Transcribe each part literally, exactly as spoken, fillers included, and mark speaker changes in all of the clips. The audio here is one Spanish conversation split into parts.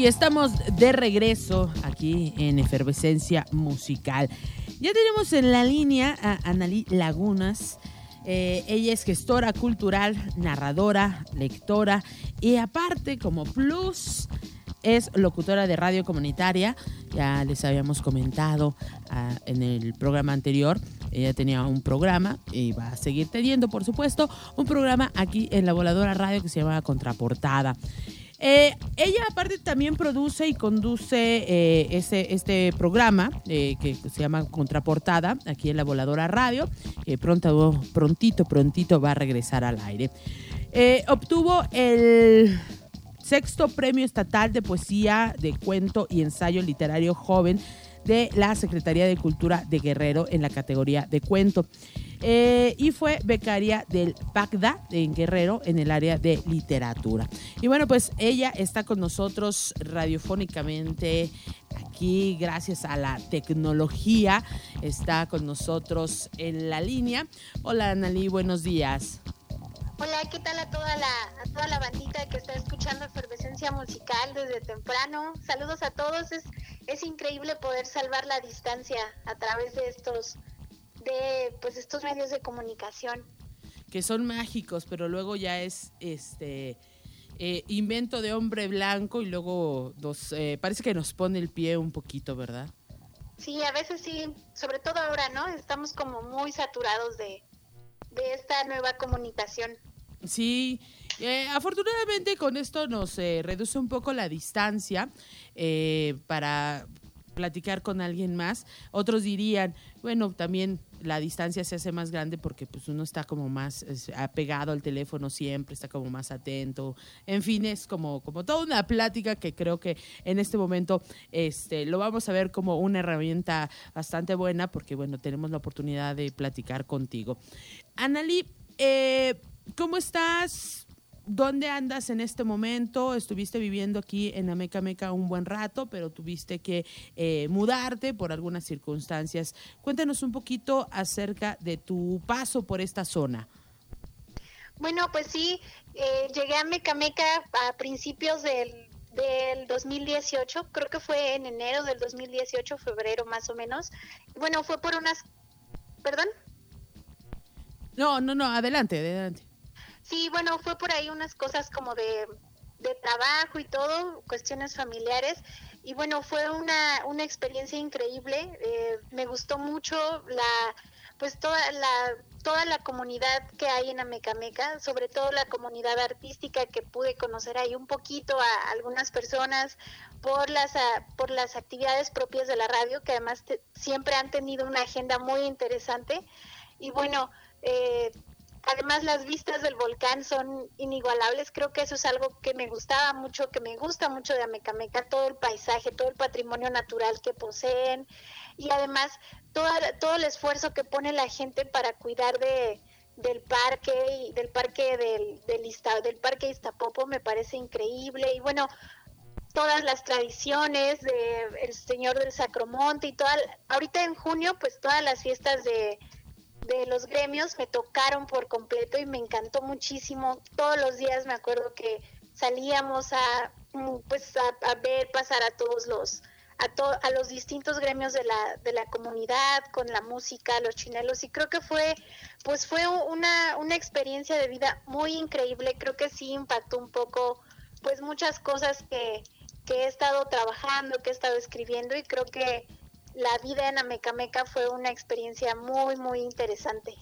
Speaker 1: Y estamos de regreso aquí en Efervescencia Musical. Ya tenemos en la línea a Analí Lagunas. Eh, ella es gestora cultural, narradora, lectora y aparte como plus es locutora de radio comunitaria. Ya les habíamos comentado uh, en el programa anterior. Ella tenía un programa y va a seguir teniendo, por supuesto, un programa aquí en La Voladora Radio que se llama Contraportada. Eh, ella aparte también produce y conduce eh, ese, este programa eh, que se llama Contraportada aquí en La Voladora Radio, que pronto, prontito, prontito va a regresar al aire. Eh, obtuvo el sexto premio estatal de poesía, de cuento y ensayo literario joven de la Secretaría de Cultura de Guerrero en la categoría de cuento. Eh, y fue becaria del PACDA en Guerrero en el área de literatura. Y bueno, pues ella está con nosotros radiofónicamente aquí gracias a la tecnología. Está con nosotros en la línea. Hola, Analí, buenos días.
Speaker 2: Hola, ¿qué tal a toda la a toda la bandita que está escuchando Efervescencia Musical desde temprano? Saludos a todos. Es es increíble poder salvar la distancia a través de estos de pues estos medios de comunicación
Speaker 1: que son mágicos, pero luego ya es este eh, invento de hombre blanco y luego nos eh, parece que nos pone el pie un poquito, ¿verdad?
Speaker 2: Sí, a veces sí, sobre todo ahora, ¿no? Estamos como muy saturados de de esta nueva comunicación.
Speaker 1: Sí, eh, afortunadamente con esto nos eh, reduce un poco la distancia eh, para platicar con alguien más. Otros dirían, bueno, también la distancia se hace más grande porque pues uno está como más es, apegado al teléfono siempre, está como más atento. En fin, es como, como toda una plática que creo que en este momento este, lo vamos a ver como una herramienta bastante buena porque, bueno, tenemos la oportunidad de platicar contigo. Analí, eh, ¿cómo estás? ¿Dónde andas en este momento? Estuviste viviendo aquí en Amecameca un buen rato, pero tuviste que eh, mudarte por algunas circunstancias. Cuéntanos un poquito acerca de tu paso por esta zona.
Speaker 2: Bueno, pues sí, eh, llegué a Amecameca a principios del, del dos mil dieciocho, creo que fue en enero del dos mil dieciocho, febrero más o menos. Bueno, fue por unas... ¿Perdón?
Speaker 1: No, no, no, adelante, adelante.
Speaker 2: Sí, bueno, fue por ahí unas cosas como de, de trabajo y todo, cuestiones familiares, y bueno, fue una, una experiencia increíble. Eh, me gustó mucho la, pues toda la, toda la comunidad que hay en Amecameca, sobre todo la comunidad artística que pude conocer ahí un poquito a algunas personas por las, a, por las actividades propias de la radio, que además te, siempre han tenido una agenda muy interesante, y bueno, eh, además las vistas del volcán son inigualables. Creo que eso es algo que me gustaba mucho, que me gusta mucho de Amecameca, todo el paisaje, todo el patrimonio natural que poseen y además todo, todo el esfuerzo que pone la gente para cuidar de del parque y del parque del del, Ista, del parque Iztapopo me parece increíble. Y bueno, todas las tradiciones de el Señor del Sacromonte y toda, ahorita en junio pues todas las fiestas de de los gremios me tocaron por completo y me encantó muchísimo. Todos los días me acuerdo que salíamos a pues a, a ver pasar a todos los a to, a los distintos gremios de la de la comunidad con la música, los chinelos, y creo que fue pues fue una una experiencia de vida muy increíble. Creo que sí impactó un poco pues muchas cosas que que he estado trabajando, que he estado escribiendo, y creo que la vida en Amecameca fue una experiencia muy, muy interesante.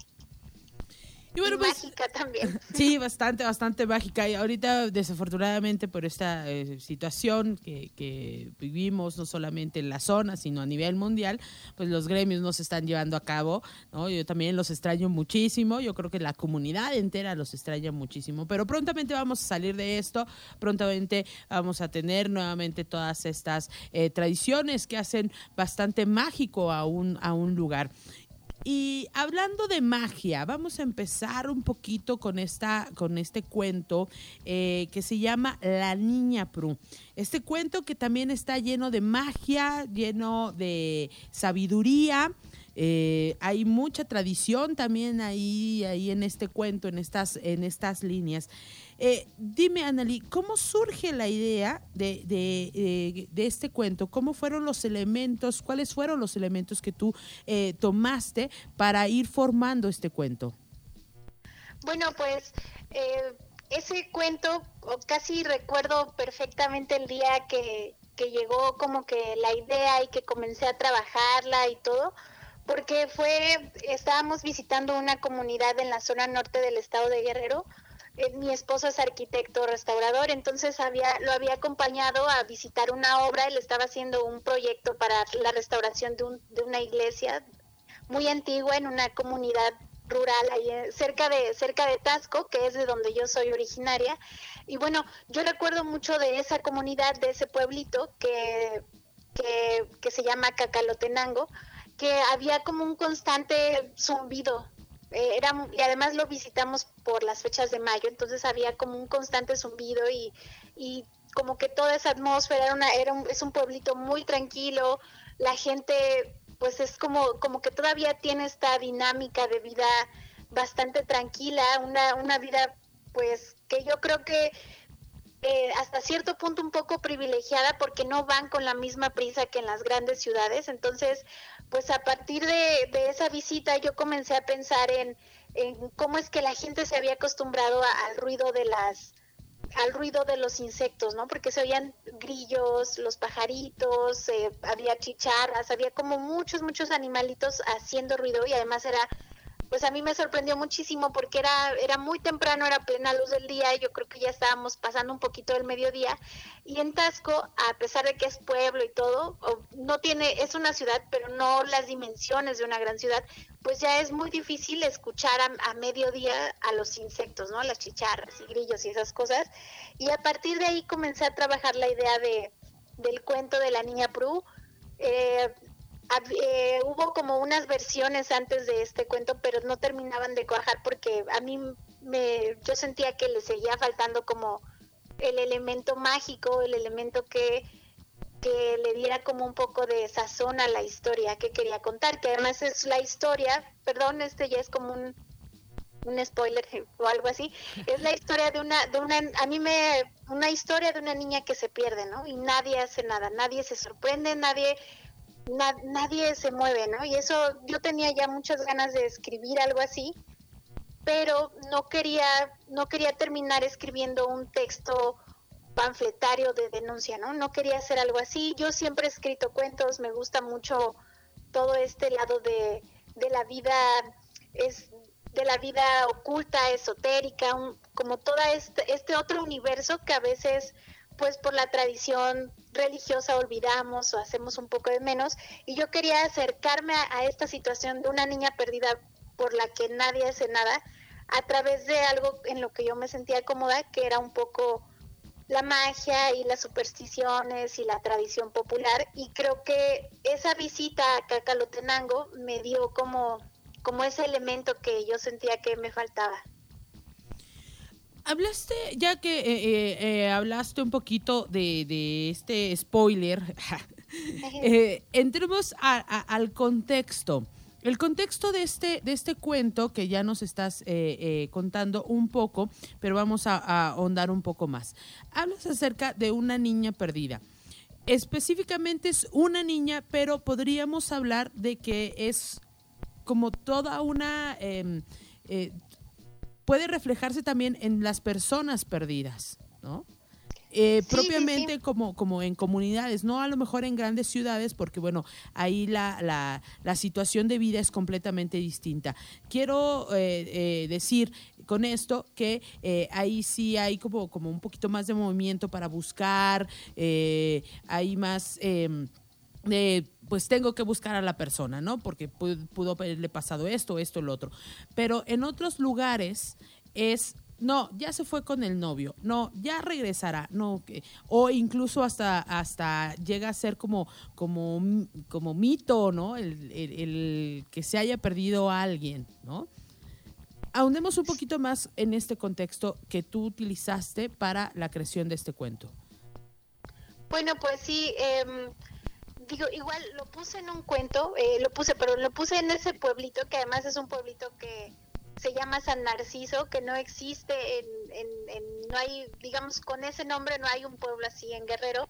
Speaker 1: Y bueno,
Speaker 2: y
Speaker 1: pues,
Speaker 2: mágica también.
Speaker 1: Sí, bastante, bastante mágica. Y ahorita, desafortunadamente, por esta eh, situación que, que vivimos, no solamente en la zona, sino a nivel mundial, pues los gremios no se están llevando a cabo, ¿no? Yo también los extraño muchísimo. Yo creo que la comunidad entera los extraña muchísimo. Pero prontamente vamos a salir de esto. Prontamente vamos a tener nuevamente todas estas eh, tradiciones que hacen bastante mágico a un, a un lugar. Y hablando de magia, vamos a empezar un poquito con esta, con este cuento eh, que se llama La Niña Prue. Este cuento que también está lleno de magia, lleno de sabiduría, Eh, hay mucha tradición también ahí, ahí en este cuento, en estas, en estas líneas. Eh, dime, Analí, ¿cómo surge la idea de, de, de, de este cuento? ¿Cómo fueron los elementos, cuáles fueron los elementos que tú eh, tomaste para ir formando este cuento?
Speaker 2: Bueno, pues eh, ese cuento, casi recuerdo perfectamente el día que, que llegó como que la idea y que comencé a trabajarla y todo, porque fue, estábamos visitando una comunidad en la zona norte del estado de Guerrero. Eh, mi esposo es arquitecto restaurador, entonces había, lo había acompañado a visitar una obra. Él estaba haciendo un proyecto para la restauración de, un, de una iglesia muy antigua en una comunidad rural ahí cerca de cerca de Taxco, que es de donde yo soy originaria. Y bueno, yo recuerdo mucho de esa comunidad, de ese pueblito que que, que se llama Cacalotenango, que había como un constante zumbido. Eh, era, y además lo visitamos por las fechas de mayo, entonces había como un constante zumbido y, y como que toda esa atmósfera era, una, era un, es un pueblito muy tranquilo. La gente pues es como, como que todavía tiene esta dinámica de vida bastante tranquila, una, una vida pues que yo creo que eh, hasta cierto punto un poco privilegiada, porque no van con la misma prisa que en las grandes ciudades. Entonces, pues a partir de, de esa visita yo comencé a pensar en, en cómo es que la gente se había acostumbrado a, al ruido de las al ruido de los insectos, ¿no? Porque se oían grillos, los pajaritos, eh, había chicharras, había como muchos, muchos animalitos haciendo ruido, y además era, pues a mí me sorprendió muchísimo porque era, era muy temprano, era plena luz del día, y yo creo que ya estábamos pasando un poquito del mediodía, y en Taxco, a pesar de que es pueblo y todo, no tiene, es una ciudad, pero no las dimensiones de una gran ciudad, pues ya es muy difícil escuchar a, a mediodía a los insectos, ¿no? Las chicharras y grillos y esas cosas. Y a partir de ahí comencé a trabajar la idea de del cuento de la niña Prue. Eh, eh, hubo como unas versiones antes de este cuento, pero no terminaban de cuajar porque a mí me, yo sentía que le seguía faltando como el elemento mágico, el elemento que que le diera como un poco de sazón a la historia que quería contar, que además es la historia, perdón, este ya es como un, un spoiler o algo así, es la historia de una, de una, a mí me, una historia de una niña que se pierde, ¿no? Y nadie hace nada, nadie se sorprende, nadie, na, nadie se mueve, ¿no? Y eso, yo tenía ya muchas ganas de escribir algo así, pero no quería, no quería terminar escribiendo un texto panfletario de denuncia, ¿no? No quería hacer algo así. Yo siempre he escrito cuentos, me gusta mucho todo este lado de, de la vida, es de la vida oculta, esotérica, un, como todo este, este otro universo que a veces, pues por la tradición religiosa olvidamos o hacemos un poco de menos, y yo quería acercarme a, a esta situación de una niña perdida por la que nadie hace nada, a través de algo en lo que yo me sentía cómoda, que era un poco la magia y las supersticiones y la tradición popular. Y creo que esa visita a Cacalotenango me dio como, como ese elemento que yo sentía que me faltaba.
Speaker 1: Hablaste, ya que eh, eh, eh, hablaste un poquito de, de este spoiler, eh, entremos a, a, al contexto. El contexto de este, de este cuento que ya nos estás eh, eh, contando un poco, pero vamos a, a ahondar un poco más. Hablas acerca de una niña perdida. Específicamente es una niña, pero podríamos hablar de que es como toda una... Eh, eh, puede reflejarse también en las personas perdidas, ¿no? Eh,
Speaker 2: sí,
Speaker 1: propiamente
Speaker 2: sí, sí.
Speaker 1: Como, como en comunidades, no a lo mejor en grandes ciudades, porque bueno, ahí la, la, la situación de vida es completamente distinta. Quiero eh, eh, decir con esto que eh, ahí sí hay como, como un poquito más de movimiento para buscar, eh, hay más... Eh, Eh, pues tengo que buscar a la persona, ¿no? Porque pudo, pudo haberle pasado esto, esto, lo otro. Pero en otros lugares es, no, ya se fue con el novio, no, ya regresará, no, que, o incluso hasta, hasta llega a ser como, como, como mito, ¿no? El, el, el que se haya perdido a alguien, ¿no? Ahondemos un poquito más en este contexto que tú utilizaste para la creación de este cuento.
Speaker 2: Bueno, pues sí, eh, digo, igual lo puse en un cuento, eh, lo puse, pero lo puse en ese pueblito, que además es un pueblito que se llama San Narciso, que no existe en, en, en, no hay, digamos, con ese nombre no hay un pueblo así en Guerrero,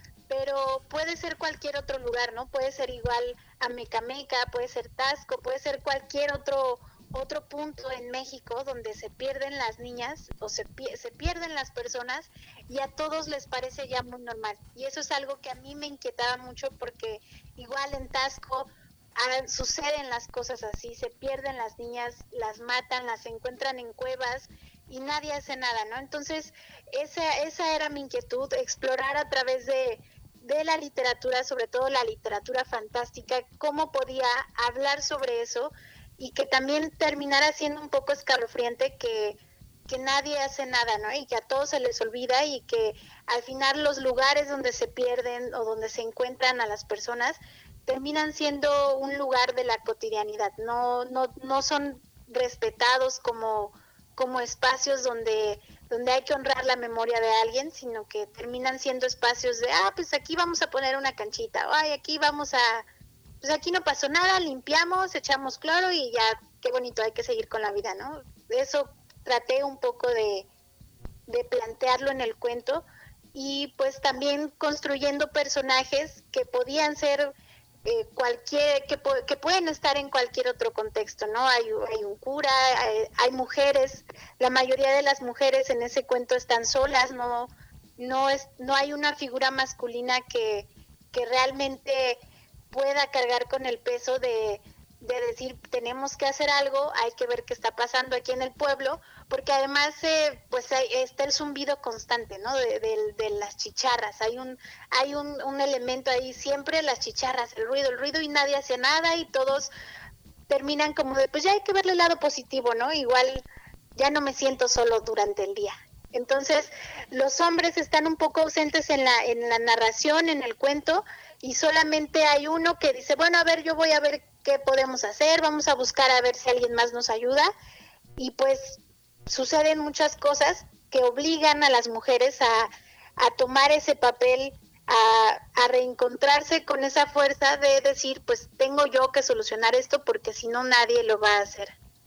Speaker 2: pero puede ser cualquier otro lugar, ¿no? Puede ser igual Amecameca, puede ser Tasco, puede ser cualquier otro otro punto en México donde se pierden las niñas o se, se pierden las personas y a todos les parece ya muy normal. Y eso es algo que a mí me inquietaba mucho porque igual en Tasco ah, suceden las cosas así, se pierden las niñas, las matan, las encuentran en cuevas y nadie hace nada, ¿no? Entonces, esa, esa era mi inquietud, explorar a través de de la literatura, sobre todo la literatura fantástica, cómo podía hablar sobre eso y que también terminara siendo un poco escalofriante que, que nadie hace nada, ¿no? Y que a todos se les olvida y que al final los lugares donde se pierden o donde se encuentran a las personas terminan siendo un lugar de la cotidianidad, no, no, no son respetados como, como espacios donde donde hay que honrar la memoria de alguien, sino que terminan siendo espacios de, ah, pues aquí vamos a poner una canchita, o ay, aquí vamos a, pues aquí no pasó nada, limpiamos, echamos cloro y ya, qué bonito, hay que seguir con la vida, ¿no? Eso traté un poco de, de plantearlo en el cuento y pues también construyendo personajes que podían ser eh, cualquier, que, que pueden estar en cualquier otro contexto, ¿no? Hay, hay un cura, hay, hay mujeres, la mayoría de las mujeres en ese cuento están solas, no, no es, no hay una figura masculina que, que realmente pueda cargar con el peso de, de decir tenemos que hacer algo, hay que ver qué está pasando aquí en el pueblo, porque además eh, pues hay, está el zumbido constante, ¿no? De, de, de las chicharras, hay un hay un, un elemento ahí, siempre las chicharras, el ruido, el ruido y nadie hace nada y todos terminan como de pues ya hay que verle el lado positivo, ¿no? Igual ya no me siento solo durante el día. Entonces, los hombres están un poco ausentes en la en la narración, en el cuento, y solamente hay uno que dice, bueno, a ver, yo voy a ver qué podemos hacer, vamos a buscar a ver si alguien más nos ayuda, y pues suceden muchas cosas que obligan a las mujeres a, a tomar ese papel, a, a reencontrarse con esa fuerza de decir, pues tengo yo que solucionar esto porque si no nadie lo va a hacer.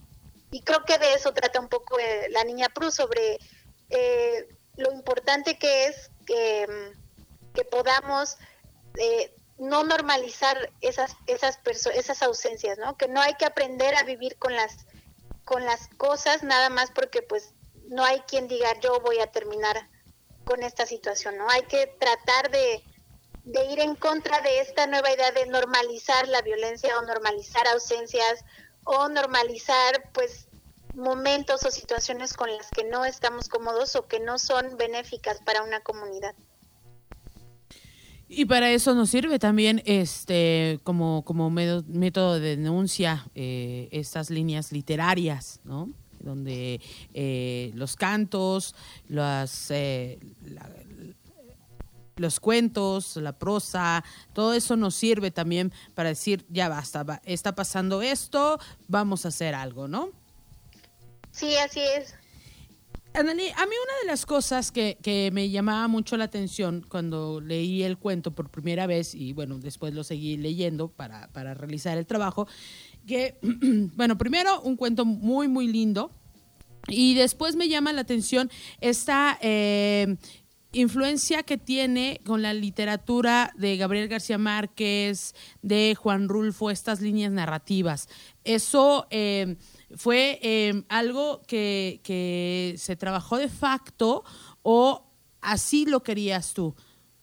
Speaker 2: Y creo que de eso trata un poco eh, La Niña Prue, sobre eh, lo importante que es que, que podamos eh, no normalizar esas esas perso- esas ausencias, ¿no? Que no hay que aprender a vivir con las con las cosas nada más porque pues no hay quien diga yo voy a terminar con esta situación, ¿no? Hay que tratar de de ir en contra de esta nueva idea de normalizar la violencia o normalizar ausencias o normalizar pues momentos o situaciones con las que no estamos cómodos o que no son benéficas para una comunidad.
Speaker 1: Y para eso nos sirve también este como, como método de denuncia eh, estas líneas literarias, ¿no? Donde eh, los cantos, las, eh, la, los cuentos, la prosa, todo eso nos sirve también para decir, ya basta, va, está pasando esto, vamos a hacer algo, ¿no?
Speaker 2: Sí, así es.
Speaker 1: Analí, a mí una de las cosas que, que me llamaba mucho la atención cuando leí el cuento por primera vez, y bueno, después lo seguí leyendo para, para realizar el trabajo, que, bueno, primero un cuento muy, muy lindo, y después me llama la atención esta eh, influencia que tiene con la literatura de Gabriel García Márquez, de Juan Rulfo, estas líneas narrativas. Eso eh, fue eh, algo que, que se trabajó de facto o así lo querías tú.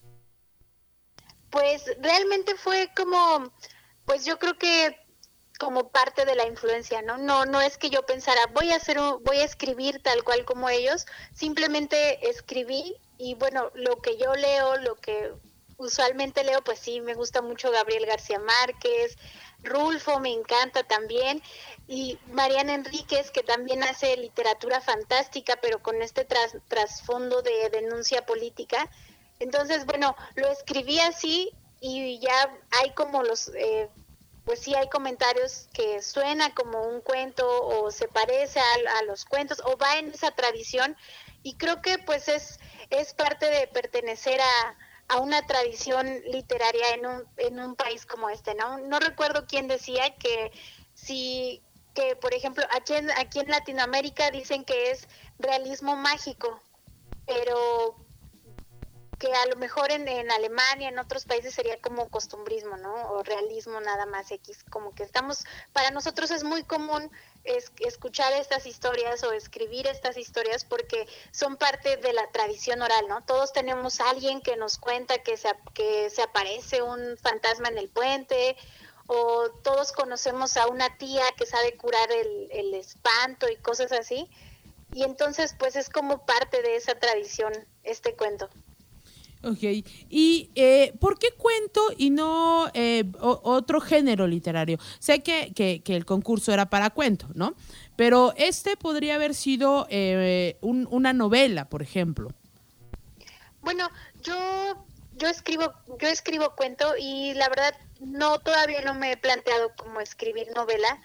Speaker 2: Pues realmente fue como, pues yo creo que como parte de la influencia, ¿no? No, no es que yo pensara, voy a hacer, un, voy a escribir tal cual como ellos, simplemente escribí y bueno, lo que yo leo, lo que usualmente leo, pues sí, me gusta mucho Gabriel García Márquez, Rulfo me encanta también, y Mariana Enríquez, que también hace literatura fantástica, pero con este tras, trasfondo de denuncia política. Entonces, bueno, lo escribí así y ya hay como los... Eh, pues sí hay comentarios que suena como un cuento o se parece a, a los cuentos o va en esa tradición y creo que pues es, es parte de pertenecer a, a una tradición literaria en un, en un país como este, ¿no? No recuerdo quién decía que si, que por ejemplo, aquí en, aquí en Latinoamérica dicen que es realismo mágico, pero que a lo mejor en, en Alemania, en otros países sería como costumbrismo, ¿no? O realismo nada más X, como que estamos, para nosotros es muy común es, escuchar estas historias o escribir estas historias porque son parte de la tradición oral, ¿no? Todos tenemos a alguien que nos cuenta que se, que se aparece un fantasma en el puente, o todos conocemos a una tía que sabe curar el, el espanto y cosas así, y entonces pues es como parte de esa tradición este cuento.
Speaker 1: Ok, y eh, ¿por qué cuento y no eh, o, otro género literario? Sé que, que, que el concurso era para cuento, ¿no? Pero este podría haber sido eh, un, una novela, por ejemplo.
Speaker 2: Bueno, yo yo escribo yo escribo cuento y la verdad no todavía no me he planteado como escribir novela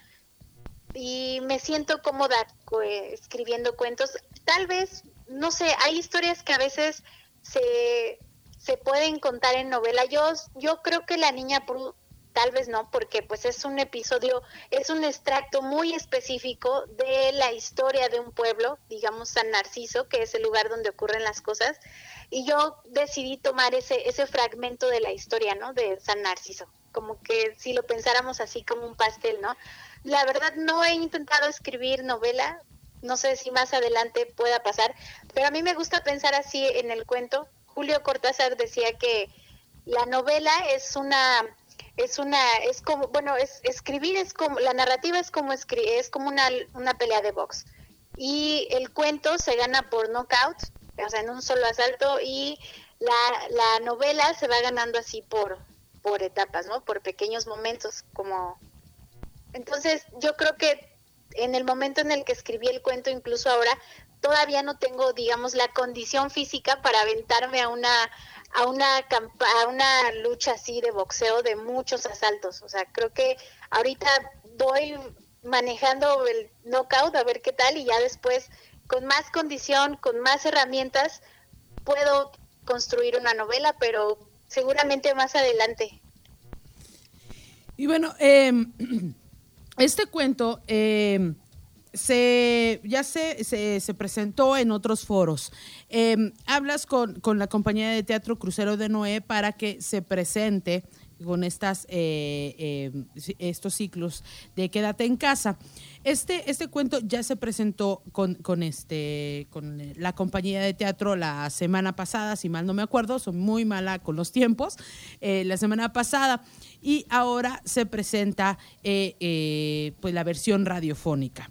Speaker 2: y me siento cómoda eh, escribiendo cuentos. Tal vez, no sé, hay historias que a veces se se pueden contar en novela. Yo yo creo que La Niña Prue tal vez no, porque pues es un episodio, es un extracto muy específico de la historia de un pueblo, digamos San Narciso, que es el lugar donde ocurren las cosas, y yo decidí tomar ese ese fragmento de la historia, ¿no? De San Narciso, como que si lo pensáramos así como un pastel, ¿no? La verdad no he intentado escribir novela, no sé si más adelante pueda pasar, pero a mí me gusta pensar así en el cuento. Julio Cortázar decía que la novela es una es una es como bueno es escribir es como la narrativa es como escribir es como una una pelea de box y el cuento se gana por knockout, o sea en un solo asalto, y la la novela se va ganando así por por etapas, ¿no? Por pequeños momentos, como entonces yo creo que en el momento en el que escribí el cuento, incluso ahora todavía no tengo, digamos, la condición física para aventarme a una a una a una lucha así de boxeo de muchos asaltos. O sea, creo que ahorita voy manejando el knockout a ver qué tal, y ya después con más condición, con más herramientas puedo construir una novela, pero seguramente más adelante.
Speaker 1: Y bueno, eh, este cuento eh, se ya se, se, se presentó en otros foros. Eh, hablas con, con la compañía de teatro Crucero de Noé para que se presente con estas eh, eh, estos ciclos de Quédate en Casa. Este, este cuento ya se presentó con, con, este, con la compañía de teatro la semana pasada, si mal no me acuerdo, soy muy mala con los tiempos, eh, la semana pasada, y ahora se presenta eh, eh, pues la versión radiofónica.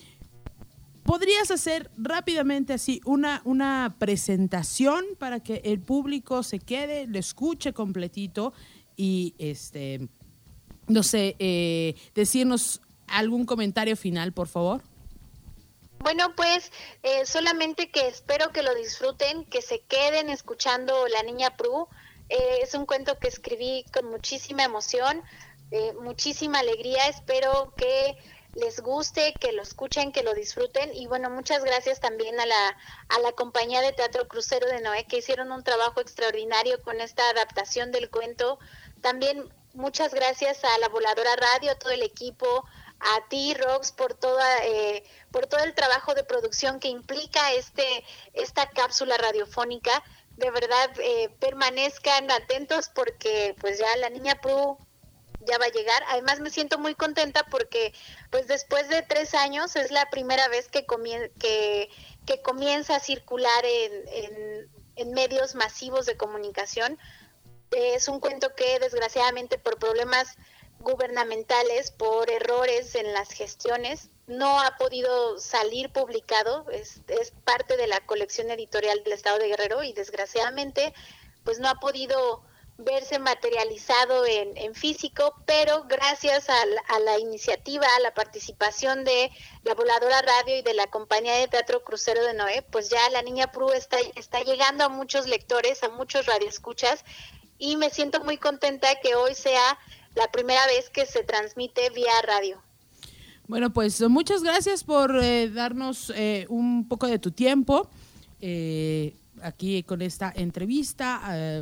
Speaker 1: ¿Podrías hacer rápidamente así una, una presentación para que el público se quede, lo escuche completito y, este, no sé, eh, decirnos algún comentario final, por favor?
Speaker 2: Bueno, pues eh, solamente que espero que lo disfruten, que se queden escuchando La Niña Prue. Eh, es un cuento que escribí con muchísima emoción, eh, muchísima alegría. Espero que les guste, que lo escuchen, que lo disfruten. Y bueno, muchas gracias también a la a la compañía de teatro Crucero de Noé, que hicieron un trabajo extraordinario con esta adaptación del cuento. También muchas gracias a La Voladora Radio, a todo el equipo, a ti, Rox, por toda eh, por todo el trabajo de producción que implica este esta cápsula radiofónica. De verdad, eh, permanezcan atentos porque pues ya La Niña Prue ya va a llegar. Además me siento muy contenta porque pues después de tres años es la primera vez que comien- que, que comienza a circular en, en, en medios masivos de comunicación. Eh, es un cuento que desgraciadamente por problemas gubernamentales, por errores en las gestiones, no ha podido salir publicado. Es, es parte de la colección editorial del Estado de Guerrero y desgraciadamente pues no ha podido verse materializado en, en físico, pero gracias a la, a la iniciativa, a la participación de La Voladora Radio y de la compañía de teatro Crucero de Noé, pues ya La Niña Prue está, está llegando a muchos lectores, a muchos radioescuchas, y me siento muy contenta que hoy sea la primera vez que se transmite vía radio.
Speaker 1: Bueno, pues muchas gracias por eh, darnos eh, un poco de tu tiempo eh, aquí con esta entrevista. Eh,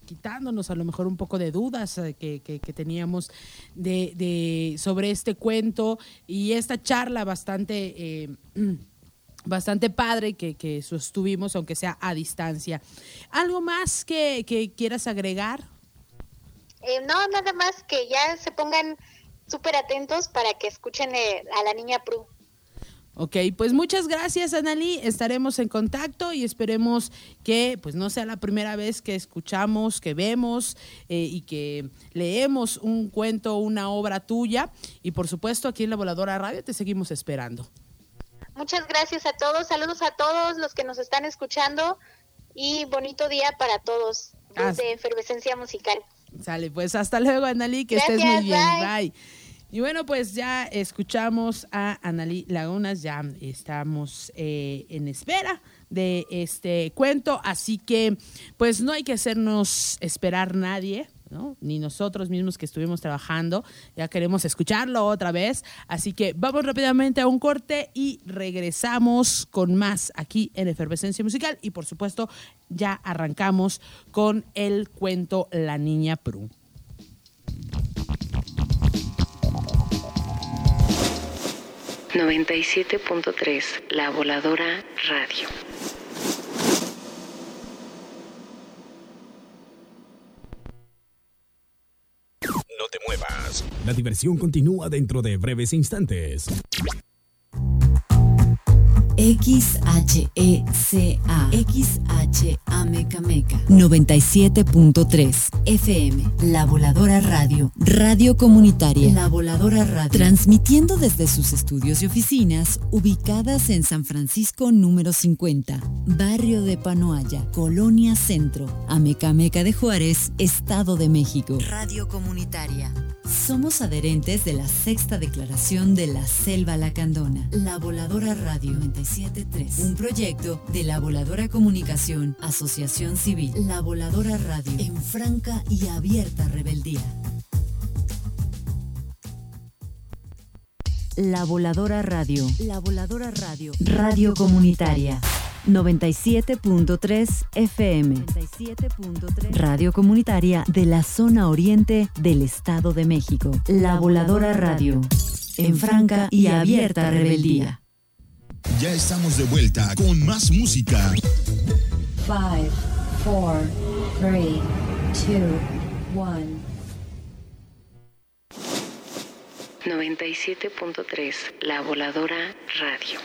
Speaker 1: quitándonos a lo mejor un poco de dudas eh, que, que, que teníamos de, de sobre este cuento y esta charla bastante eh, bastante padre que, que sostuvimos, aunque sea a distancia. ¿Algo más que, que quieras agregar?
Speaker 2: Eh, no, nada más que ya se pongan súper atentos para que escuchen eh, a la niña Prue.
Speaker 1: Ok, pues muchas gracias, Analí. Estaremos en contacto y esperemos que pues no sea la primera vez que escuchamos, que vemos eh, y que leemos un cuento, una obra tuya. Y por supuesto, aquí en La Voladora Radio te seguimos esperando.
Speaker 2: Muchas gracias a todos. Saludos a todos los que nos están escuchando y bonito día para todos desde Efervescencia Musical.
Speaker 1: Sale, pues hasta luego, Analí, que
Speaker 2: gracias,
Speaker 1: estés muy bien.
Speaker 2: Bye.
Speaker 1: Bye. Y bueno, pues ya escuchamos a Analí Lagunas, ya estamos eh, en espera de este cuento, así que pues no hay que hacernos esperar nadie, ¿no? Ni nosotros mismos que estuvimos trabajando, ya queremos escucharlo otra vez, así que vamos rápidamente a un corte y regresamos con más aquí en Efervescencia Musical y por supuesto ya arrancamos con el cuento La Niña Prue.
Speaker 3: noventa y siete punto tres, La Voladora Radio.
Speaker 4: No te muevas. La diversión continúa dentro de breves instantes.
Speaker 5: X H E C A X H A Meca Meca noventa y siete punto tres F M La Voladora Radio, radio comunitaria. La Voladora Radio, transmitiendo desde sus estudios y oficinas ubicadas en San Francisco número cincuenta, barrio de Panoaya, Colonia Centro, Amecameca de Juárez, Estado de México. Radio comunitaria. Somos adherentes de la sexta declaración de la Selva Lacandona. La Voladora Radio noventa y siete punto tres, un proyecto de La Voladora Comunicación, Asociación Civil. La Voladora Radio, en franca y abierta rebeldía. La Voladora Radio. La Voladora Radio. Radio comunitaria. noventa y siete punto tres F M. noventa y siete punto tres. Radio comunitaria de la zona oriente del Estado de México. La Voladora Radio. En franca y abierta rebeldía.
Speaker 4: Ya estamos de vuelta con más música.
Speaker 6: Five, four, three, two, one.
Speaker 3: noventa y siete punto tres, La Voladora Radio.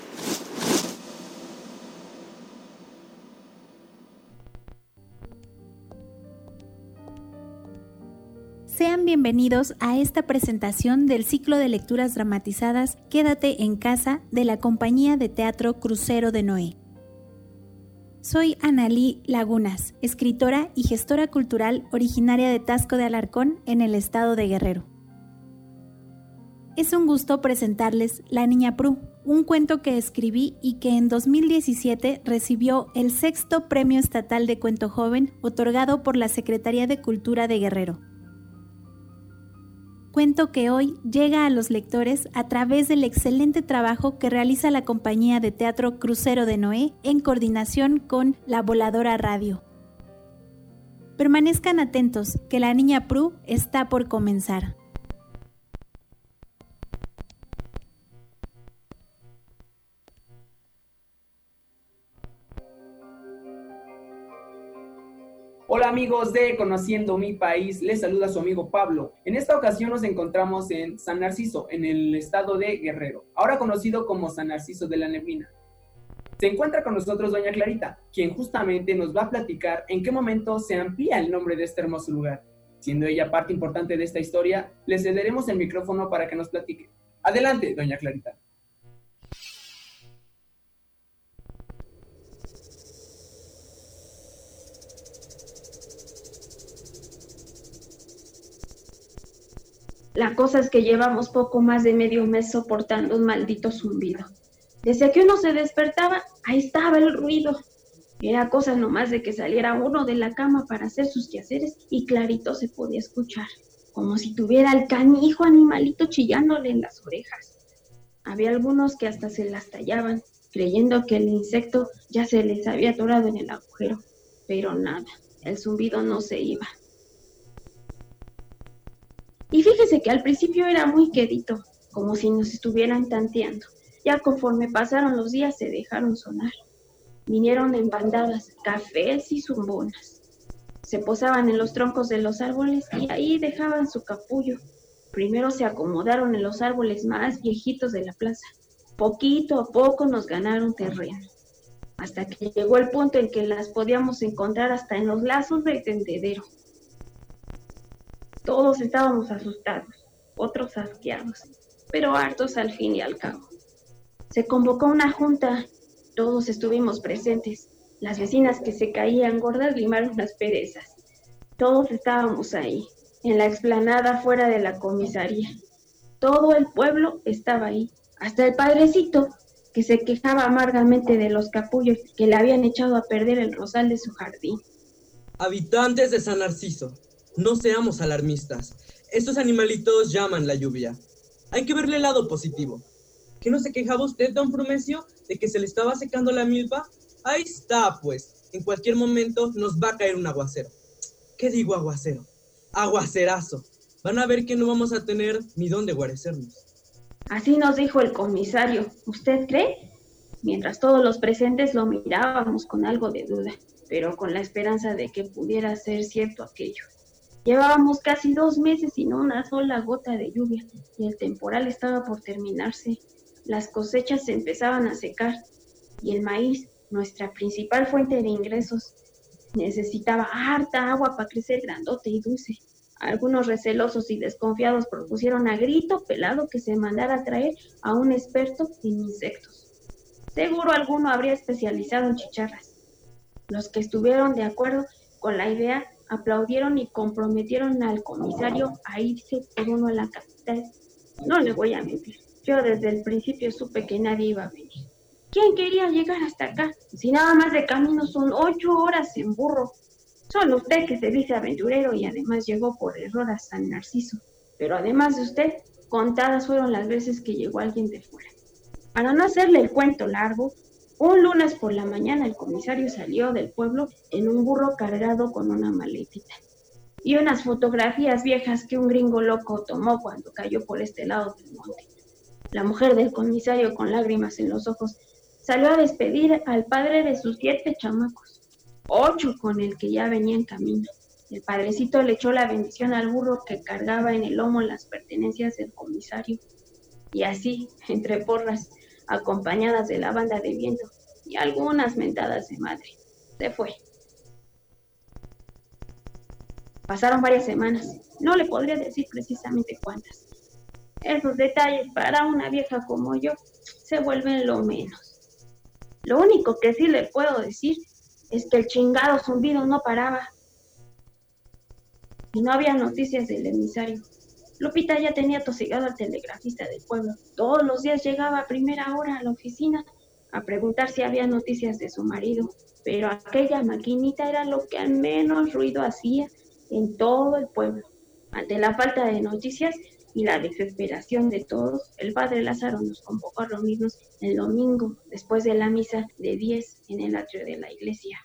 Speaker 7: Sean bienvenidos a esta presentación del ciclo de lecturas dramatizadas Quédate en casa de la compañía de teatro Crucero de Noé. Soy Analí Lagunas, escritora y gestora cultural originaria de Taxco de Alarcón en el estado de Guerrero. Es un gusto presentarles La Niña Prue, un cuento que escribí y que en dos mil diecisiete recibió el sexto Premio Estatal de Cuento Joven otorgado por la Secretaría de Cultura de Guerrero. Cuento que hoy llega a los lectores a través del excelente trabajo que realiza la compañía de teatro Crucero de Noé en coordinación con La Voladora Radio. Permanezcan atentos, que La Niña Prue está por comenzar.
Speaker 8: Hola amigos de Conociendo mi País, les saluda su amigo Pablo. En esta ocasión nos encontramos en San Narciso, en el estado de Guerrero, ahora conocido como San Narciso de la Neblina. Se encuentra con nosotros doña Clarita, quien justamente nos va a platicar en qué momento se amplía el nombre de este hermoso lugar. Siendo ella parte importante de esta historia, le cederemos el micrófono para que nos platique. Adelante, doña Clarita.
Speaker 9: La cosa es que llevamos poco más de medio mes soportando un maldito zumbido. Desde que uno se despertaba, ahí estaba el ruido. Era cosa nomás de que saliera uno de la cama para hacer sus quehaceres y clarito se podía escuchar, como si tuviera al canijo animalito chillándole en las orejas. Había algunos que hasta se las tallaban, creyendo que el insecto ya se les había atorado en el agujero, pero nada. el zumbido no se iba. Y fíjese que al principio era muy quedito, como si nos estuvieran tanteando. Ya conforme pasaron los días se dejaron sonar. Vinieron en bandadas, cafés y zumbonas. Se posaban en los troncos de los árboles y ahí dejaban su capullo. Primero se acomodaron en los árboles más viejitos de la plaza. Poquito a poco nos ganaron terreno, hasta que llegó el punto en que las podíamos encontrar hasta en los lazos del tendedero. Todos estábamos asustados, otros asqueados, pero hartos al fin y al cabo. Se convocó una junta, todos estuvimos presentes. Las vecinas que se caían gordas limaron las perezas. Todos estábamos ahí, en la explanada fuera de la comisaría. Todo el pueblo estaba ahí, hasta el padrecito, que se quejaba amargamente de los capullos que le habían echado a perder el rosal de su jardín.
Speaker 10: Habitantes de San Narciso, no seamos alarmistas. Estos animalitos llaman la lluvia. Hay que verle el lado positivo. ¿Qué no se quejaba usted, don Frumencio, de que se le estaba secando la milpa? Ahí está, pues. En cualquier momento nos va a caer un aguacero. ¿Qué digo aguacero? Aguacerazo. Van a ver que no vamos a tener ni dónde guarecernos.
Speaker 9: Así nos dijo el comisario. ¿Usted cree? Mientras todos los presentes lo mirábamos con algo de duda, pero con la esperanza de que pudiera ser cierto aquello. Llevábamos casi dos meses sin una sola gota de lluvia y el temporal estaba por terminarse. Las cosechas se empezaban a secar y el maíz, nuestra principal fuente de ingresos, necesitaba harta agua para crecer grandote y dulce. Algunos recelosos y desconfiados propusieron a grito pelado que se mandara a traer a un experto en insectos. Seguro alguno habría especializado en chicharras. Los que estuvieron de acuerdo con la idea aplaudieron y comprometieron al comisario a irse por uno a la capital. No le voy a mentir, yo desde el principio supe que nadie iba a venir. ¿Quién quería llegar hasta acá? Si nada más de camino son ocho horas en burro. Solo usted que se dice aventurero y además llegó por error a San Narciso. Pero además de usted, contadas fueron las veces que llegó alguien de fuera. Para no hacerle el cuento largo, un lunes por la mañana el comisario salió del pueblo en un burro cargado con una maletita y unas fotografías viejas que un gringo loco tomó cuando cayó por este lado del monte. La mujer del comisario, con lágrimas en los ojos, salió a despedir al padre de sus siete chamacos, ocho con el que ya venía en camino. El padrecito le echó la bendición al burro que cargaba en el lomo las pertenencias del comisario. Y así, entre porras, acompañadas de la banda de viento y algunas mentadas de madre, se fue. Pasaron varias semanas, no le podría decir precisamente cuántas. Esos detalles para una vieja como yo se vuelven lo menos. Lo único que sí le puedo decir es que el chingado zumbido no paraba y no había noticias del emisario. Lupita ya tenía tosigado al telegrafista del pueblo. Todos los días llegaba a primera hora a la oficina a preguntar si había noticias de su marido, pero aquella maquinita era lo que al menos ruido hacía en todo el pueblo. Ante la falta de noticias y la desesperación de todos, el padre Lázaro nos convocó a reunirnos el domingo después de la misa de diez en el atrio de la iglesia.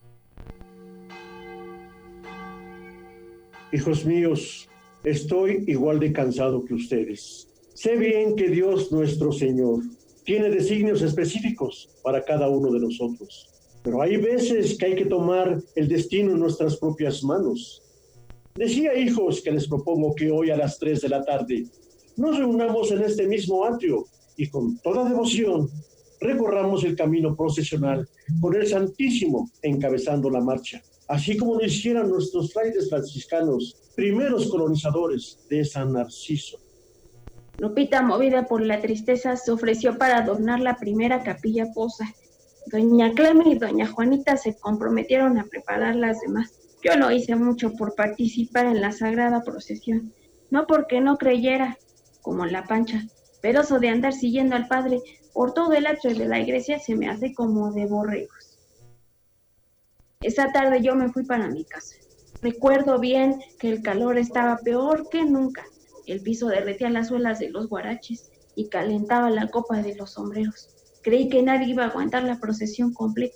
Speaker 11: Hijos míos, estoy igual de cansado que ustedes. Sé bien que Dios nuestro Señor tiene designios específicos para cada uno de nosotros, pero hay veces que hay que tomar el destino en nuestras propias manos. Decía, hijos, que les propongo que hoy a las tres de la tarde nos reunamos en este mismo atrio y con toda devoción recorramos el camino procesional con el Santísimo encabezando la marcha, así como lo hicieran nuestros frailes franciscanos, primeros colonizadores de San Narciso.
Speaker 9: Lupita, movida por la tristeza, se ofreció para adornar la primera capilla posa. Doña Cleme y doña Juanita se comprometieron a preparar las demás. Yo no hice mucho por participar en la sagrada procesión, no porque no creyera, como la Pancha, pero eso de andar siguiendo al padre por todo el atrio de la iglesia se me hace como de borregos. Esa tarde yo me fui para mi casa. Recuerdo bien que el calor estaba peor que nunca. El piso derretía las suelas de los guaraches y calentaba la copa de los sombreros. Creí que nadie iba a aguantar la procesión completa.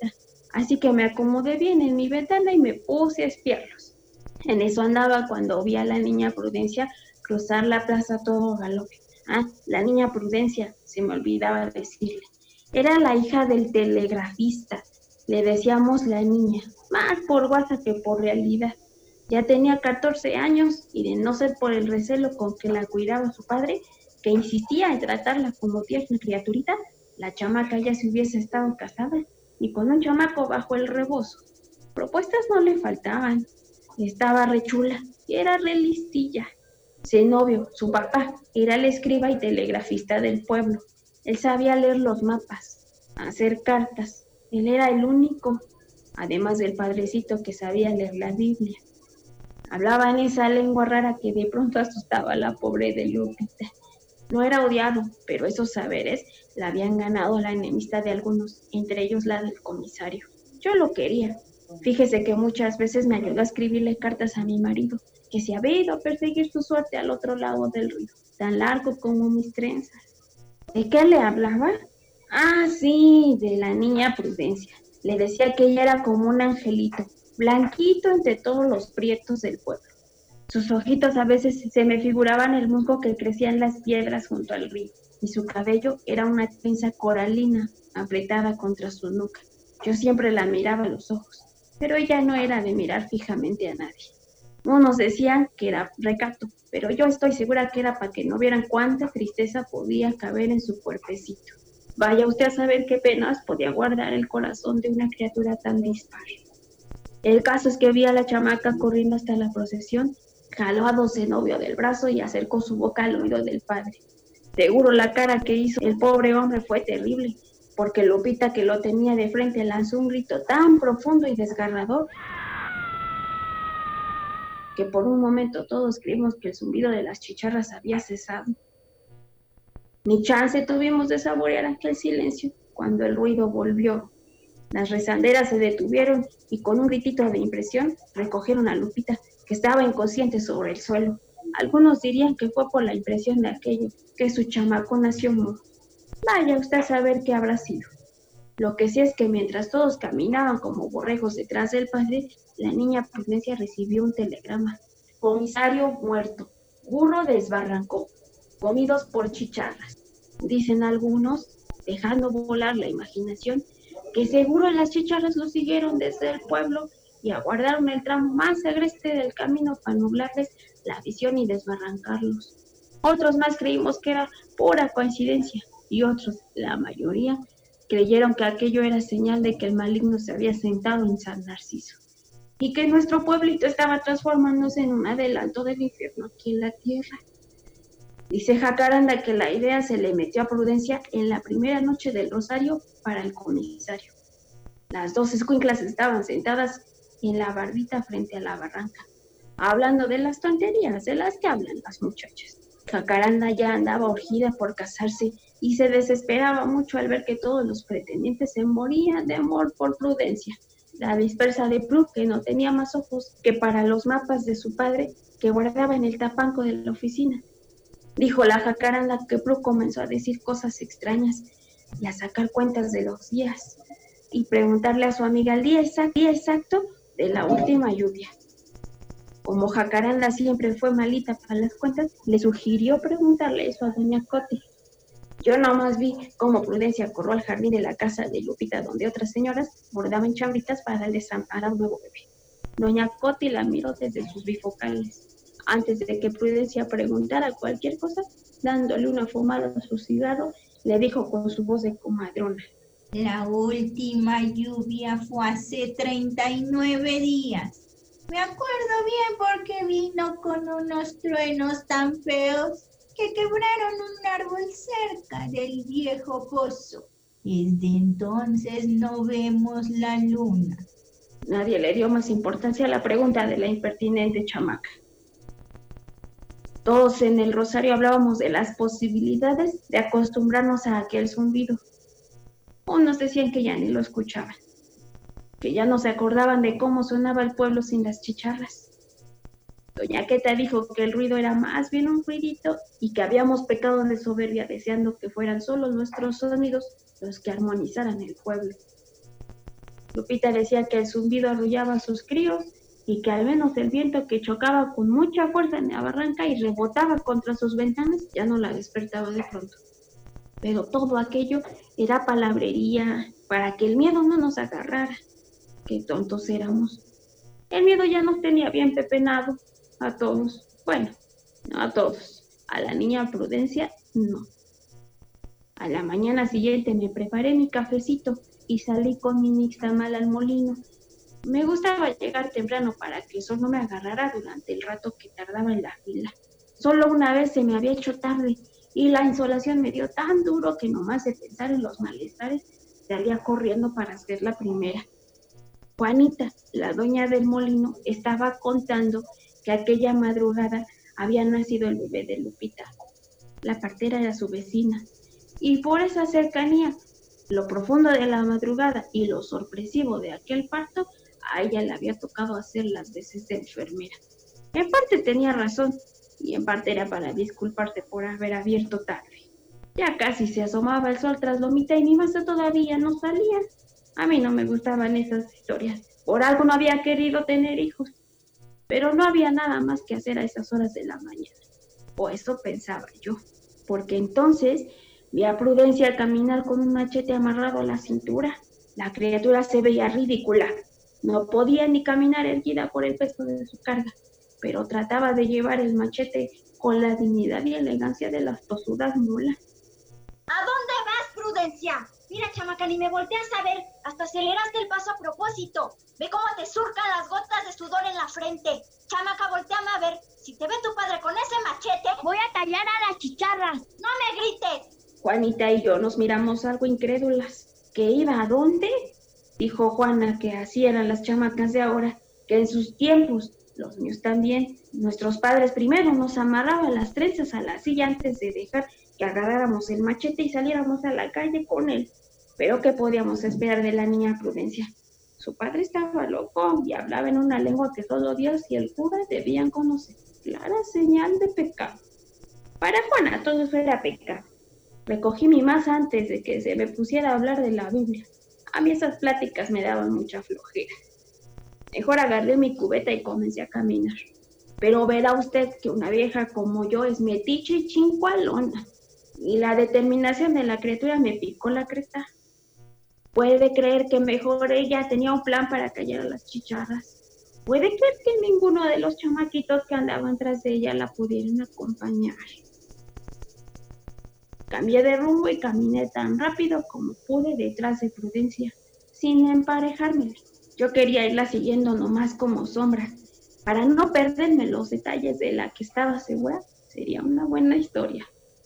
Speaker 9: así que me acomodé bien en mi ventana y me puse a espiarlos. En eso andaba cuando vi a la niña Prudencia cruzar la plaza a todo galope. Ah, la niña Prudencia, se me olvidaba decirle. Era la hija del telegrafista. Le decíamos la niña, más por guasa que por realidad. Ya tenía catorce años y de no ser por el recelo con que la cuidaba su padre, que insistía en tratarla como tierna criaturita, la chamaca ya se hubiese estado casada y con un chamaco bajo el rebozo. Propuestas no le faltaban. Estaba re chula y era re listilla. Zenobio, su papá, era el escriba y telegrafista del pueblo. Él sabía leer los mapas, hacer cartas. Él era el único, además del padrecito, que sabía leer la Biblia. Hablaba en esa lengua rara que de pronto asustaba a la pobre de Lupita. No era odiado, pero esos saberes le habían ganado la enemistad de algunos, entre ellos la del comisario. Yo lo quería. Fíjese que muchas veces me ayudó a escribirle cartas a mi marido, que se había ido a perseguir su suerte al otro lado del río, tan largo como mis trenzas. ¿De qué le hablaba? Ah, sí, de la niña Prudencia. Le decía que ella era como un angelito, blanquito entre todos los prietos del pueblo. Sus ojitos a veces se me figuraban el musgo que crecía en las piedras junto al río, y su cabello era una trenza coralina apretada contra su nuca. Yo siempre la miraba a los ojos, pero ella no era de mirar fijamente a nadie. Unos decían que era recato, pero yo estoy segura que era para que no vieran cuánta tristeza podía caber en su cuerpecito. Vaya usted a saber qué penas podía guardar el corazón de una criatura tan dispar. El caso es que vi a la chamaca corriendo hasta la procesión, jaló a don Zenobio del brazo y acercó su boca al oído del padre. Seguro la cara que hizo el pobre hombre fue terrible, porque Lupita, que lo tenía de frente, lanzó un grito tan profundo y desgarrador que por un momento todos creímos que el zumbido de las chicharras había cesado. Ni chance tuvimos de saborear aquel silencio cuando el ruido volvió. Las rezanderas se detuvieron y con un gritito de impresión recogieron a Lupita, que estaba inconsciente sobre el suelo. Algunos dirían que fue por la impresión de aquello, que su chamaco nació mudo. Vaya usted a saber qué habrá sido. Lo que sí es que mientras todos caminaban como borregos detrás del padre, la niña Prudencia recibió un telegrama. Comisario muerto, burro desbarrancó, comidos por chicharras. Dicen algunos, dejando volar la imaginación, que seguro las chicharras lo siguieron desde el pueblo y aguardaron el tramo más agreste del camino para nublarles la visión y desbarrancarlos. Otros más creímos que era pura coincidencia y otros, la mayoría, creyeron que aquello era señal de que el maligno se había sentado en San Narciso y que nuestro pueblito estaba transformándose en un adelanto del infierno aquí en la tierra. Dice Jacaranda que la idea se le metió a Prudencia en la primera noche del rosario para el comisario. Las dos escuinclas estaban sentadas en la bardita frente a la barranca, hablando de las tonterías de las que hablan las muchachas. Jacaranda ya andaba urgida por casarse y se desesperaba mucho al ver que todos los pretendientes se morían de amor por Prudencia, la dispersa de Pru, que no tenía más ojos que para los mapas de su padre que guardaba en el tapanco de la oficina. Dijo la Jacaranda que Pru comenzó a decir cosas extrañas y a sacar cuentas de los días y preguntarle a su amiga el día exacto, día exacto de la última lluvia. Como Jacaranda siempre fue malita para las cuentas, le sugirió preguntarle eso a doña Coti. Yo nomás vi cómo Prudencia corrió al jardín de la casa de Lupita, donde otras señoras bordaban chambritas para desamparar a un nuevo bebé. Doña Coti la miró desde sus bifocales, antes de que Prudencia preguntara cualquier cosa, dándole una fumada a su cigarro, le dijo con su voz de comadrona:
Speaker 12: La última lluvia fue hace treinta y nueve días. Me acuerdo bien porque vino con unos truenos tan feos que quebraron un árbol cerca del viejo pozo. Desde entonces no vemos la luna.
Speaker 9: Nadie le dio más importancia a la pregunta de la impertinente chamaca. Todos en el rosario hablábamos de las posibilidades de acostumbrarnos a aquel zumbido. Unos decían que ya ni lo escuchaban, que ya no se acordaban de cómo sonaba el pueblo sin las chicharras. Doña Queta dijo que el ruido era más bien un ruidito y que habíamos pecado de soberbia deseando que fueran solo nuestros sonidos los que armonizaran el pueblo. Lupita decía que el zumbido arrullaba a sus críos y que al menos el viento que chocaba con mucha fuerza en la barranca y rebotaba contra sus ventanas ya no la despertaba de pronto. Pero todo aquello era palabrería para que el miedo no nos agarrara. Qué tontos éramos. El miedo ya nos tenía bien pepenado a todos. Bueno, no a todos. A la niña Prudencia, no. A la mañana siguiente me preparé mi cafecito y salí con mi nixtamal al molino. Me gustaba llegar temprano para que el sol no me agarrara durante el rato que tardaba en la fila. Solo una vez se me había hecho tarde y la insolación me dio tan duro que nomás de pensar en los malestares salía corriendo para ser la primera. Juanita, la dueña del molino, estaba contando que aquella madrugada había nacido el bebé de Lupita. La partera era su vecina y por esa cercanía, lo profundo de la madrugada y lo sorpresivo de aquel parto, a ella le había tocado hacer las veces de enfermera. En parte tenía razón y en parte era para disculparse por haber abierto tarde. Ya casi se asomaba el sol tras Lomita y mi masa todavía no salía. A mí no me gustaban esas historias. Por algo no había querido tener hijos. Pero no había nada más que hacer a esas horas de la mañana. O eso pensaba yo. Porque entonces vi a Prudencia caminar con un machete amarrado a la cintura. La criatura se veía ridícula. No podía ni caminar erguida por el peso de su carga, pero trataba de llevar el machete con la dignidad y elegancia de las tosudas mulas.
Speaker 13: ¿A dónde vas, Prudencia? Mira, chamaca, ni me volteas a ver. Hasta aceleraste el paso a propósito. Ve cómo te surcan las gotas de sudor en la frente. Chamaca, volteame a ver. Si te ve tu padre con ese machete, voy a tallar a las chicharras. ¡No me grites!
Speaker 9: Juanita y yo nos miramos algo incrédulas. ¿Qué iba a dónde? Dijo Juana que así eran las chamacas de ahora, que en sus tiempos, los míos también, nuestros padres primero nos amarraban las trenzas a la silla antes de dejar que agarráramos el machete y saliéramos a la calle con él. Pero ¿qué podíamos esperar de la niña Prudencia? Su padre estaba loco y hablaba en una lengua que solo Dios y el cura debían conocer. Clara señal de pecado. Para Juana todo eso era pecado. Recogí mi masa antes de que se me pusiera a hablar de la Biblia. A mí esas pláticas me daban mucha flojera. Mejor agarré mi cubeta y comencé a caminar. Pero verá usted que una vieja como yo es metiche y chincualona. Y la determinación de la criatura me picó la cresta. Puede creer que mejor ella tenía un plan para callar a las chicharras. Puede creer que ninguno de los chamaquitos que andaban tras de ella la pudieran acompañar. Cambié de rumbo y caminé tan rápido como pude detrás de Prudencia, sin emparejármela. Yo quería irla siguiendo nomás como sombra, para no perderme los detalles de la que estaba segura sería una buena historia.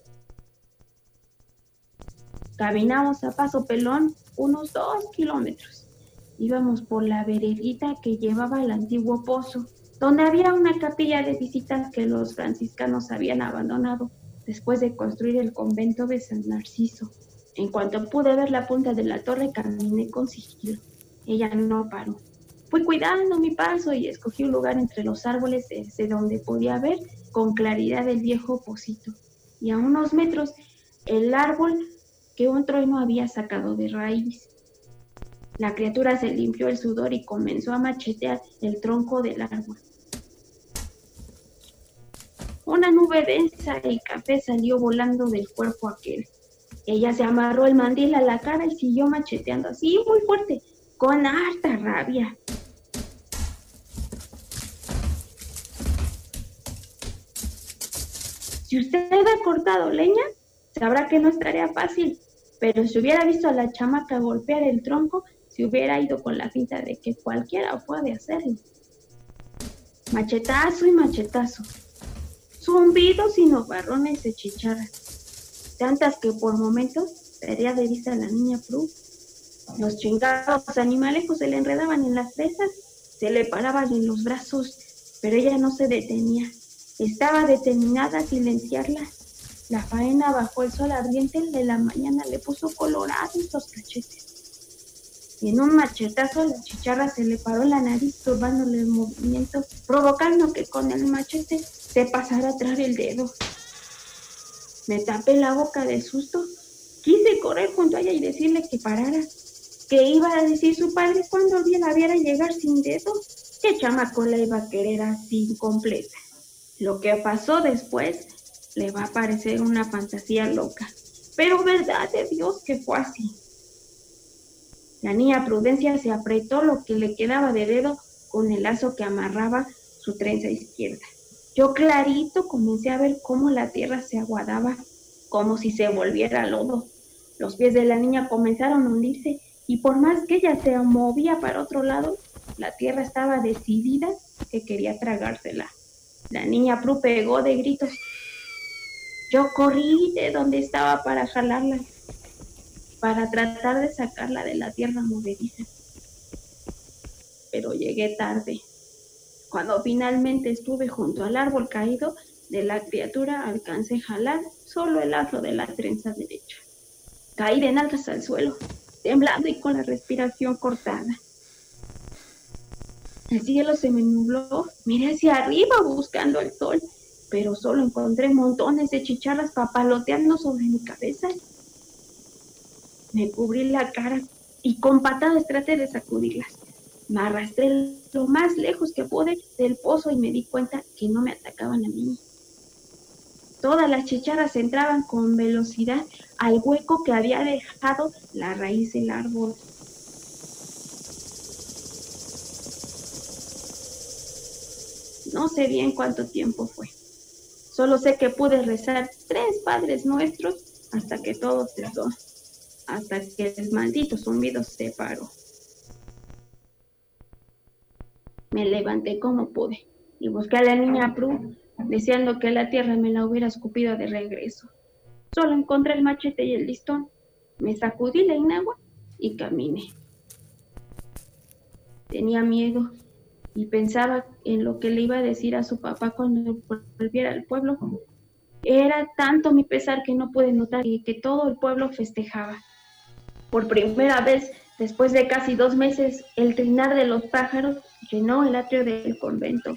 Speaker 9: Caminamos a paso pelón unos dos kilómetros. Íbamos por la veredita que llevaba al antiguo pozo, donde había una capilla de visitas que los franciscanos habían abandonado después de construir el convento de San Narciso. En cuanto pude ver la punta de la torre, caminé con sigilo. Ella no paró. Fui cuidando mi paso y escogí un lugar entre los árboles desde donde podía ver con claridad el viejo pocito. Y a unos metros, el árbol que un trueno había sacado de raíz. La criatura se limpió el sudor y comenzó a machetear el tronco del árbol. Una nube densa y café salió volando del cuerpo aquel. Ella se amarró el mandil a la cara y siguió macheteando así muy fuerte, con harta rabia. Si usted ha cortado leña, sabrá que no es tarea fácil, pero si hubiera visto a la chamaca golpear el tronco, se hubiera ido con la finta de que cualquiera puede hacerlo. Machetazo y machetazo. Zumbidos y novarrones de chicharras, tantas que por momentos perdía de vista a la niña Pru. Los chingados animalejos se le enredaban en las presas, se le paraban en los brazos, pero ella no se detenía. Estaba determinada a silenciarlas. La faena bajo el sol ardiente de la mañana le puso colorados los cachetes. Y en un machetazo la chicharra se le paró la nariz, turbándole el movimiento, provocando que con el machete se pasara a traer el dedo. Me tapé la boca de susto. Quise correr junto a ella y decirle que parara, ¿Qué iba a decir su padre cuando la viera llegar sin dedo? ¿Qué chamaco la iba a querer así incompleta? Lo que pasó después le va a parecer una fantasía loca, pero verdad de Dios que fue así. La niña Prudencia se apretó lo que le quedaba de dedo con el lazo que amarraba su trenza izquierda. Yo clarito comencé a ver cómo la tierra se aguadaba, como si se volviera lodo. Los pies de la niña comenzaron a hundirse y por más que ella se movía para otro lado, la tierra estaba decidida que quería tragársela. La niña Pru pegó de gritos. Yo corrí de donde estaba para jalarla, para tratar de sacarla de la tierra movediza. Pero llegué tarde. Cuando finalmente estuve junto al árbol caído de la criatura, alcancé a jalar solo el lazo de la trenza derecha. Caí de nalgas al suelo, temblando y con la respiración cortada. El cielo se me nubló, miré hacia arriba buscando el sol, pero solo encontré montones de chicharras papaloteando sobre mi cabeza. Me cubrí la cara y con patadas traté de sacudirlas. Me arrastré lo más lejos que pude del pozo y me di cuenta que no me atacaban a mí. Todas las chicharras entraban con velocidad al hueco que había dejado la raíz del árbol. No sé bien cuánto tiempo fue. Solo sé que pude rezar tres Padres Nuestros hasta que todo cesó, hasta que el maldito zumbido se paró. Me levanté como pude y busqué a la niña Pru, deseando que la tierra me la hubiera escupido de regreso. Solo encontré el machete y el listón. Me sacudí la enagua y caminé. Tenía miedo y pensaba en lo que le iba a decir a su papá cuando volviera al pueblo. Era tanto mi pesar que no pude notar que todo el pueblo festejaba. Por primera vez, después de casi dos meses, el trinar de los pájaros llenó el atrio del convento.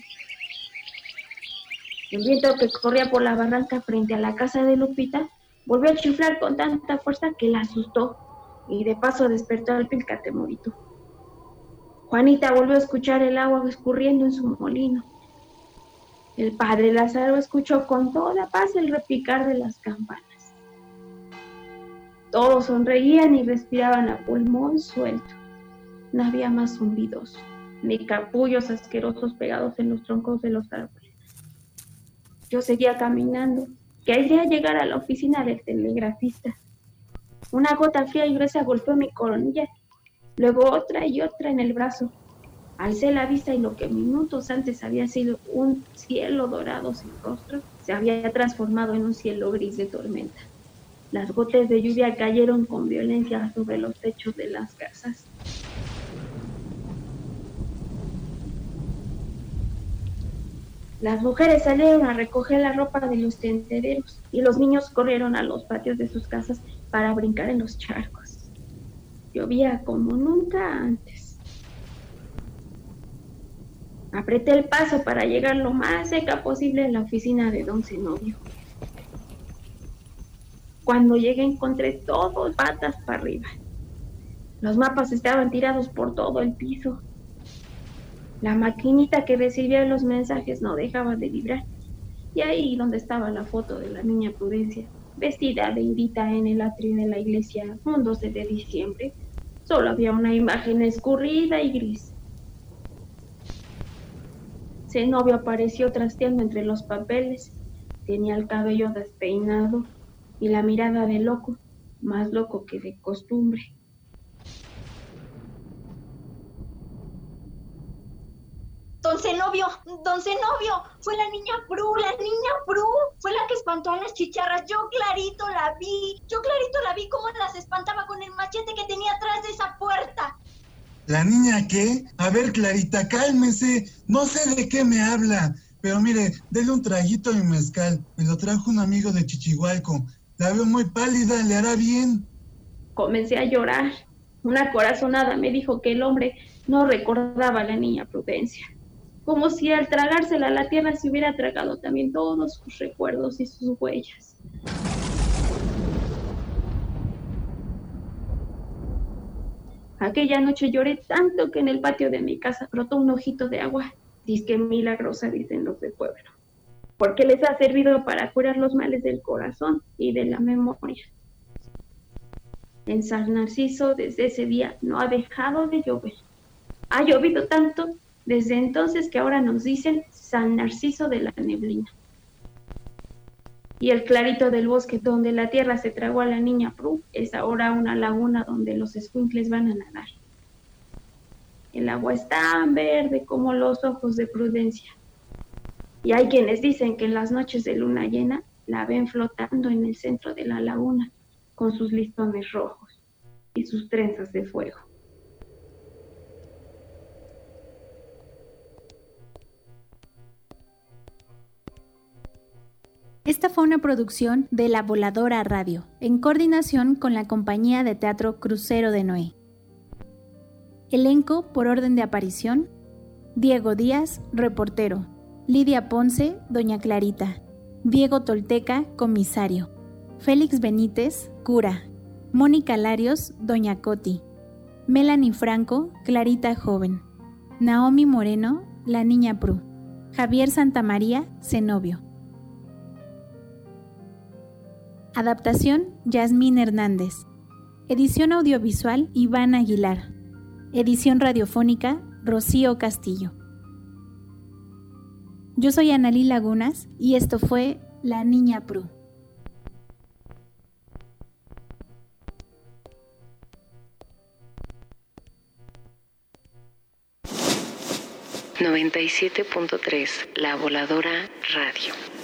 Speaker 9: El viento que corría por la barranca frente a la casa de Lupita volvió a chiflar con tanta fuerza que la asustó y de paso despertó al pilcatemorito. Juanita volvió a escuchar el agua escurriendo en su molino. El padre Lázaro escuchó con toda paz el repicar de las campanas. Todos sonreían y respiraban a pulmón suelto. No había más zumbidos, ni capullos asquerosos pegados en los troncos de los árboles. Yo seguía caminando, quería llegar a la oficina del telegrafista. Una gota fría y gruesa golpeó mi coronilla, luego otra y otra en el brazo. Alcé la vista y lo que minutos antes había sido un cielo dorado sin rostro, se había transformado en un cielo gris de tormenta. Las gotas de lluvia cayeron con violencia sobre los techos de las casas. Las mujeres salieron a recoger la ropa de los tendederos y los niños corrieron a los patios de sus casas para brincar en los charcos. Llovía como nunca antes. Apreté el paso para llegar lo más cerca posible a la oficina de don Zenobio. Cuando llegué encontré todos patas para arriba. Los mapas estaban tirados por todo el piso. La maquinita que recibía los mensajes no dejaba de vibrar. Y ahí donde estaba la foto de la niña Prudencia, vestida de indita en el atrio de la iglesia un doce de diciembre, solo había una imagen escurrida y gris. Zenobio apareció trasteando entre los papeles. Tenía el cabello despeinado y la mirada de loco, más loco que de costumbre.
Speaker 13: Don Zenobio, don Zenobio, fue la niña Pru, la niña Pru, fue la que espantó a las chicharras. Yo clarito la vi, yo clarito la vi cómo las espantaba con el machete que tenía atrás de esa puerta.
Speaker 14: ¿La niña qué? A ver, Clarita, cálmese, no sé de qué me habla, pero mire, dele un traguito de mezcal, me lo trajo un amigo de Chichihualco, la veo muy pálida, le hará bien.
Speaker 9: Comencé a llorar, una corazonada me dijo que el hombre no recordaba a la niña Prudencia. Como si al tragársela la tierra se hubiera tragado también todos sus recuerdos y sus huellas. Aquella noche lloré tanto que en el patio de mi casa brotó un ojito de agua. Disque milagrosa, dicen los del pueblo, porque les ha servido para curar los males del corazón y de la memoria. En San Narciso desde ese día no ha dejado de llover. Ha llovido tanto desde entonces que ahora nos dicen San Narciso de la Neblina. Y el clarito del bosque donde la tierra se tragó a la niña Prue es ahora una laguna donde los escuincles van a nadar. El agua es tan verde como los ojos de Prudencia. Y hay quienes dicen que en las noches de luna llena la ven flotando en el centro de la laguna con sus listones rojos y sus trenzas de fuego.
Speaker 7: Esta fue una producción de La Voladora Radio, en coordinación con la compañía de teatro Crucero de Noé. Elenco por orden de aparición: Diego Díaz, reportero; Lidia Ponce, Doña Clarita; Diego Tolteca, comisario; Félix Benítez, cura; Mónica Larios, Doña Coti; Melanie Franco, Clarita joven; Naomi Moreno, la niña Prue; Javier Santamaría, cenobio. Adaptación: Yasmín Hernández. Edición audiovisual: Iván Aguilar. Edición radiofónica: Rocío Castillo. Yo soy Analí Lagunas y esto fue La Niña Prue.
Speaker 3: noventa y siete punto tres La Voladora Radio.